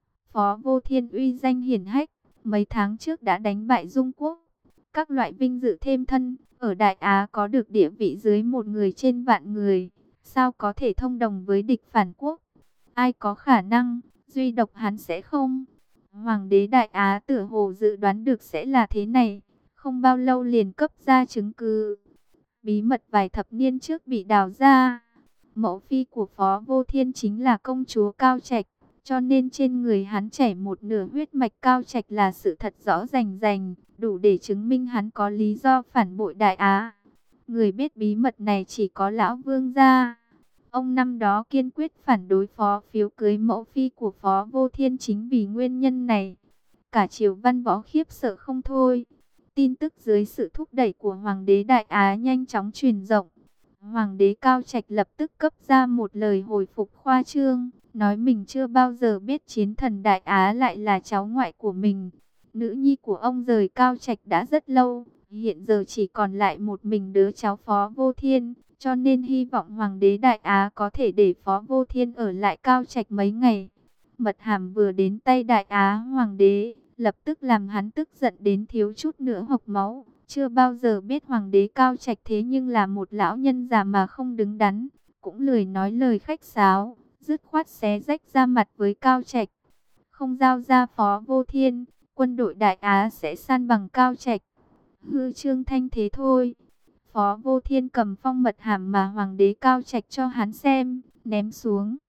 Phó Vô Thiên uy danh hiển hách, mấy tháng trước đã đánh bại Dung Quốc, các loại vinh dự thêm thân, ở Đại Á có được địa vị dưới một người trên vạn người, sao có thể thông đồng với địch phản quốc? Ai có khả năng, duy độc hắn sẽ không. Hoàng đế Đại Á tựa hồ dự đoán được sẽ là thế này, không bao lâu liền cấp ra chứng cứ. Bí mật vài thập niên trước bị đào ra. Mẫu phi của Phó Vô Thiên chính là công chúa Cao Trạch, cho nên trên người hắn chảy một nửa huyết mạch Cao Trạch là sự thật rõ rành rành, đủ để chứng minh hắn có lý do phản bội Đại Á. Người biết bí mật này chỉ có Lão Vương gia. Ông năm đó kiên quyết phản đối Phó Phiếu cưới mẫu phi của Phó Vô Thiên chính vì nguyên nhân này. Cả triều văn võ khiếp sợ không thôi. Tin tức dưới sự thúc đẩy của Hoàng đế Đại Á nhanh chóng truyền rộng. Hoàng đế Cao Trạch lập tức cấp ra một lời hồi phục khoa trương, nói mình chưa bao giờ biết chiến thần Đại Á lại là cháu ngoại của mình. Nữ nhi của ông rời Cao Trạch đã rất lâu, hiện giờ chỉ còn lại một mình đứa cháu Phó Vô Thiên, cho nên hy vọng Hoàng đế Đại Á có thể để Phó Vô Thiên ở lại Cao Trạch mấy ngày. Mật Hàm vừa đến tay Đại Á Hoàng đế, lập tức làm hắn tức giận đến thiếu chút nữa hộc máu. Chưa bao giờ biết hoàng đế Cao Trạch thế nhưng là một lão nhân già mà không đứng đắn, cũng lười nói lời khách sáo, dứt khoát xé rách ra mặt với Cao Trạch. Không giao ra Phó Vô Thiên, quân đội Đại Á sẽ san bằng Cao Trạch. Hư trương thanh thế thôi. Phó Vô Thiên cầm phong mật hàm mà hoàng đế Cao Trạch cho hắn xem, ném xuống.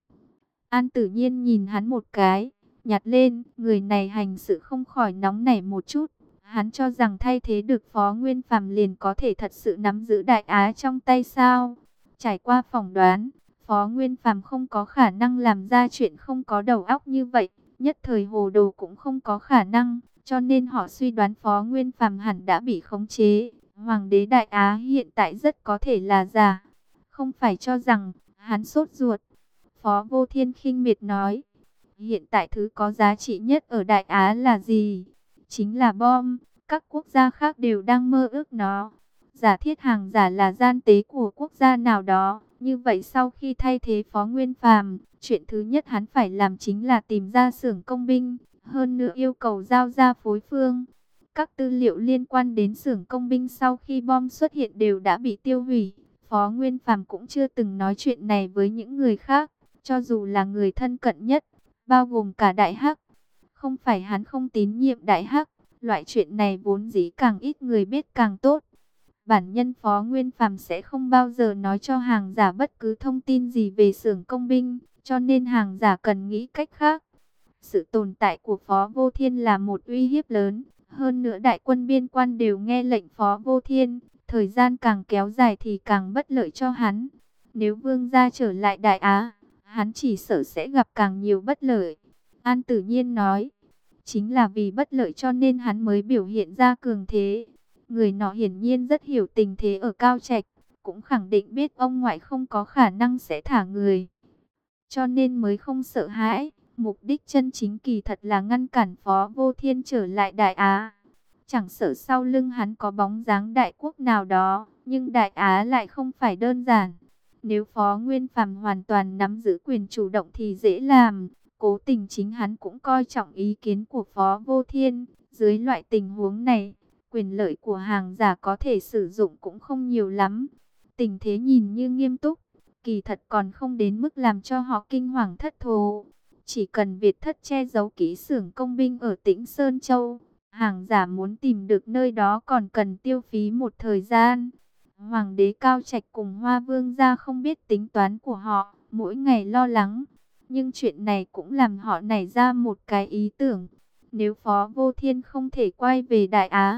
An Tử Nhiên nhìn hắn một cái, nhặt lên, người này hành sự không khỏi nóng nảy một chút. Hắn cho rằng thay thế được Phó Nguyên Phàm liền có thể thật sự nắm giữ Đại Á trong tay sao? Trải qua phỏng đoán, Phó Nguyên Phàm không có khả năng làm ra chuyện không có đầu óc như vậy, nhất thời hồ đồ cũng không có khả năng, cho nên họ suy đoán Phó Nguyên Phàm hẳn đã bị khống chế. Hoàng đế Đại Á hiện tại rất có thể là giả, không phải cho rằng hắn sốt ruột. Phó Vô Thiên khinh miệt nói, hiện tại thứ có giá trị nhất ở Đại Á là gì? Chính là bom, các quốc gia khác đều đang mơ ước nó. Giả thiết hàng giả là gian tế của quốc gia nào đó, như vậy sau khi thay thế Phó Nguyên Phàm, chuyện thứ nhất hắn phải làm chính là tìm ra xưởng công binh, hơn nữa yêu cầu giao ra phối phương. Các tư liệu liên quan đến xưởng công binh sau khi bom xuất hiện đều đã bị tiêu hủy. Phó Nguyên Phàm cũng chưa từng nói chuyện này với những người khác, cho dù là người thân cận nhất, bao gồm cả Đại Hắc. Không phải hắn không tín nhiệm Đại Hắc, loại chuyện này vốn dĩ càng ít người biết càng tốt. Bản nhân Phó Nguyên Phàm sẽ không bao giờ nói cho hàng giả bất cứ thông tin gì về xưởng công binh, cho nên hàng giả cần nghĩ cách khác. Sự tồn tại của Phó Vô Thiên là một uy hiếp lớn, hơn nữa đại quân biên quan đều nghe lệnh Phó Vô Thiên, thời gian càng kéo dài thì càng bất lợi cho hắn. Nếu vương gia trở lại Đại Á, hắn chỉ sợ sẽ gặp càng nhiều bất lợi. An Tử Nhiên nói, chính là vì bất lợi cho nên hắn mới biểu hiện ra cường thế. Người nọ hiển nhiên rất hiểu tình thế ở Cao Trạch, cũng khẳng định biết ông ngoại không có khả năng sẽ thả người, cho nên mới không sợ hãi. Mục đích chân chính kỳ thật là ngăn cản Phó Vô Thiên trở lại Đại Á. Chẳng sợ sau lưng hắn có bóng dáng đại quốc nào đó, nhưng Đại Á lại không phải đơn giản. Nếu Phó Nguyên Phàm hoàn toàn nắm giữ quyền chủ động thì dễ làm. Cố tình chính hắn cũng coi trọng ý kiến của Phó Vô Thiên. Dưới loại tình huống này, quyền lợi của hàng giả có thể sử dụng cũng không nhiều lắm. Tình thế nhìn như nghiêm túc, kỳ thật còn không đến mức làm cho họ kinh hoàng thất thố. Chỉ cần Việt Thất che giấu kỹ xưởng công binh ở Tĩnh Sơn Châu, hàng giả muốn tìm được nơi đó còn cần tiêu phí một thời gian. Hoàng đế Cao Trạch cùng Hoa Vương gia không biết tính toán của họ, mỗi ngày lo lắng. Nhưng chuyện này cũng làm họ nảy ra một cái ý tưởng. Nếu Phó Vô Thiên không thể quay về Đại Á,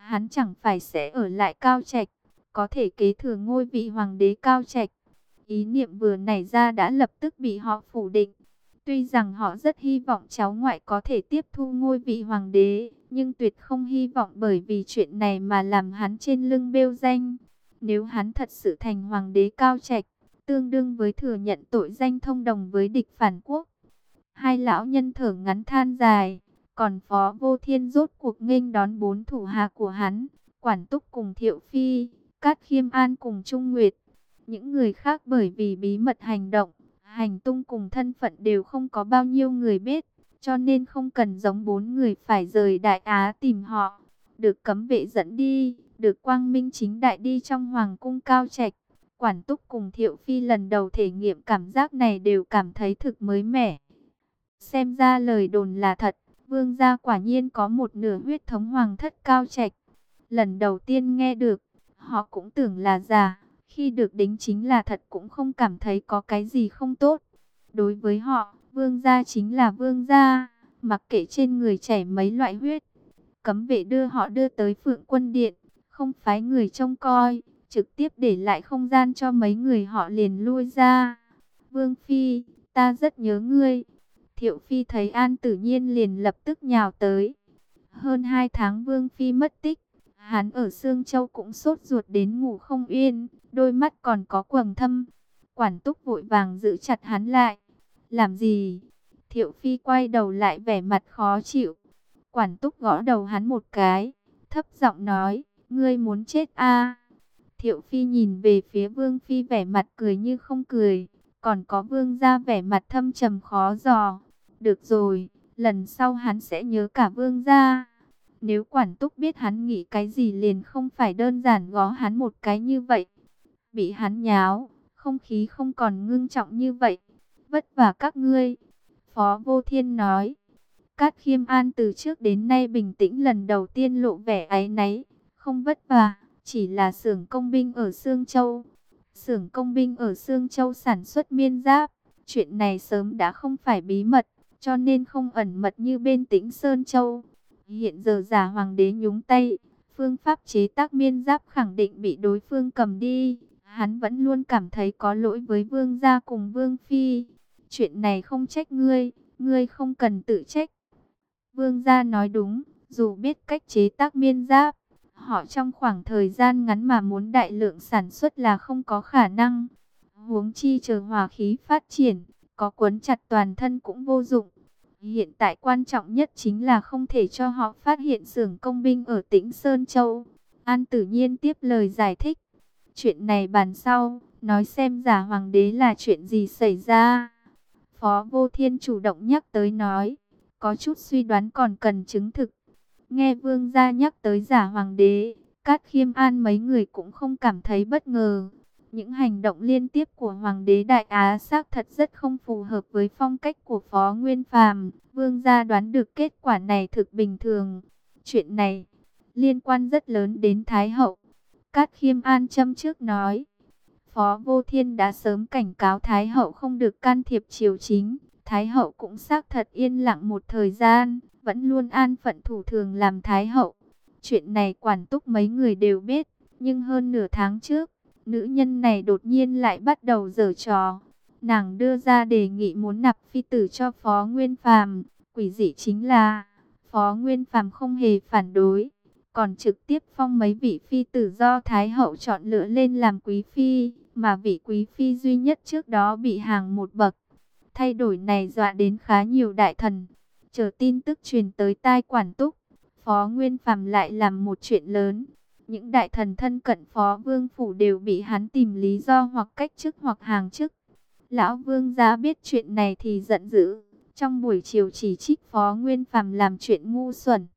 hắn chẳng phải sẽ ở lại Cao Trạch, có thể kế thừa ngôi vị hoàng đế Cao Trạch. Ý niệm vừa nảy ra đã lập tức bị họ phủ định. Tuy rằng họ rất hy vọng cháu ngoại có thể tiếp thu ngôi vị hoàng đế, nhưng tuyệt không hy vọng bởi vì chuyện này mà làm hắn trên lưng bêu danh. Nếu hắn thật sự thành hoàng đế Cao Trạch, tương đương với thừa nhận tội danh thông đồng với địch phản quốc. Hai lão nhân thở ngắn than dài, còn Phó Vô Thiên rốt cuộc nghênh đón bốn thủ hạ của hắn, Quản Túc cùng Thiệu Phi, Cát Khiêm An cùng Trung Nguyệt. Những người khác bởi vì bí mật hành động, hành tung cùng thân phận đều không có bao nhiêu người biết, cho nên không cần giống bốn người phải rời Đại Á tìm họ. Được cấm vệ dẫn đi, được quang minh chính đại đi trong hoàng cung Cao Trạch. Quản Túc cùng Thiệu Phi lần đầu thể nghiệm cảm giác này đều cảm thấy thực mới mẻ. Xem ra lời đồn là thật, Vương gia quả nhiên có một nửa huyết thống hoàng thất Cao Trạch. Lần đầu tiên nghe được, họ cũng tưởng là giả. Khi được đính chính là thật cũng không cảm thấy có cái gì không tốt. Đối với họ, vương gia chính là vương gia, mặc kệ trên người chảy mấy loại huyết. Cấm vệ đưa họ đưa tới Phượng Quân Điện, không phái người trông coi, trực tiếp để lại không gian cho mấy người họ liền lui ra. Vương Phi, ta rất nhớ ngươi. Thiệu Phi thấy An Tử Nhiên liền lập tức nhào tới. Hơn 2 tháng Vương Phi mất tích, hắn ở Sương Châu cũng sốt ruột đến ngủ không yên, đôi mắt còn có quầng thâm. Quản Túc vội vàng giữ chặt hắn lại. Làm gì? Thiệu Phi quay đầu lại vẻ mặt khó chịu. Quản Túc gõ đầu hắn một cái, thấp giọng nói, ngươi muốn chết à? Thiệu Phi nhìn về phía Vương Phi vẻ mặt cười như không cười, còn có Vương gia vẻ mặt thâm trầm khó dò. Được rồi, lần sau hắn sẽ nhớ cả Vương gia. Nếu Quản Túc biết hắn nghĩ cái gì liền không phải đơn giản gõ hắn một cái như vậy. Bị hắn nháo, không khí không còn ngưng trọng như vậy. Vất vả các ngươi. Phó Vô Thiên nói. Cát Khiêm An từ trước đến nay bình tĩnh lần đầu tiên lộ vẻ áy náy. Không vất vả, chỉ là xưởng công binh ở Sương Châu. Xưởng công binh ở Sương Châu sản xuất miên giáp. Chuyện này sớm đã không phải bí mật, cho nên không ẩn mật như bên Tĩnh Sơn Châu. Hiện giờ giả hoàng đế nhúng tay, phương pháp chế tác miên giáp khẳng định bị đối phương cầm đi. Hắn vẫn luôn cảm thấy có lỗi với vương gia cùng vương phi. Chuyện này không trách ngươi, ngươi không cần tự trách. Vương gia nói đúng, dù biết cách chế tác miên giáp, họ trong khoảng thời gian ngắn mà muốn đại lượng sản xuất là không có khả năng. Huống chi chờ hỏa khí phát triển, có quấn chặt toàn thân cũng vô dụng. Hiện tại quan trọng nhất chính là không thể cho họ phát hiện xưởng công binh ở Tĩnh Sơn Châu. An Tử Nhiên tiếp lời giải thích. Chuyện này bàn sau, nói xem giả hoàng đế là chuyện gì xảy ra. Phó Vô Thiên chủ động nhắc tới nói, có chút suy đoán còn cần chứng thực. Nghe vương gia nhắc tới giả hoàng đế, Cát Khiêm An mấy người cũng không cảm thấy bất ngờ. Những hành động liên tiếp của Hoàng đế Đại Á xác thật rất không phù hợp với phong cách của Phó Nguyên Phàm. Vương gia đoán được kết quả này thực bình thường. Chuyện này liên quan rất lớn đến Thái Hậu. Cát Khiêm An châm trước nói. Phó Vô Thiên đã sớm cảnh cáo Thái Hậu không được can thiệp triều chính. Thái Hậu cũng xác thật yên lặng một thời gian, vẫn luôn an phận thủ thường làm Thái Hậu. Chuyện này Quản Túc mấy người đều biết, nhưng hơn nửa tháng trước, nữ nhân này đột nhiên lại bắt đầu giở trò. Nàng đưa ra đề nghị muốn nạp phi tử cho Phó Nguyên Phàm. Quỷ dị chính là Phó Nguyên Phàm không hề phản đối, còn trực tiếp phong mấy vị phi tử do Thái Hậu chọn lựa lên làm quý phi, mà vị quý phi duy nhất trước đó bị hàng một bậc. Thay đổi này dọa đến khá nhiều đại thần. Chờ tin tức truyền tới tai Quản Túc, Phó Nguyên Phàm lại làm một chuyện lớn. Những đại thần thân cận Phó Vương Phủ đều bị hắn tìm lý do hoặc cách chức hoặc hàng chức. Lão Vương gia biết chuyện này thì giận dữ. Trong buổi chiều chỉ trích Phó Nguyên Phàm làm chuyện ngu xuẩn.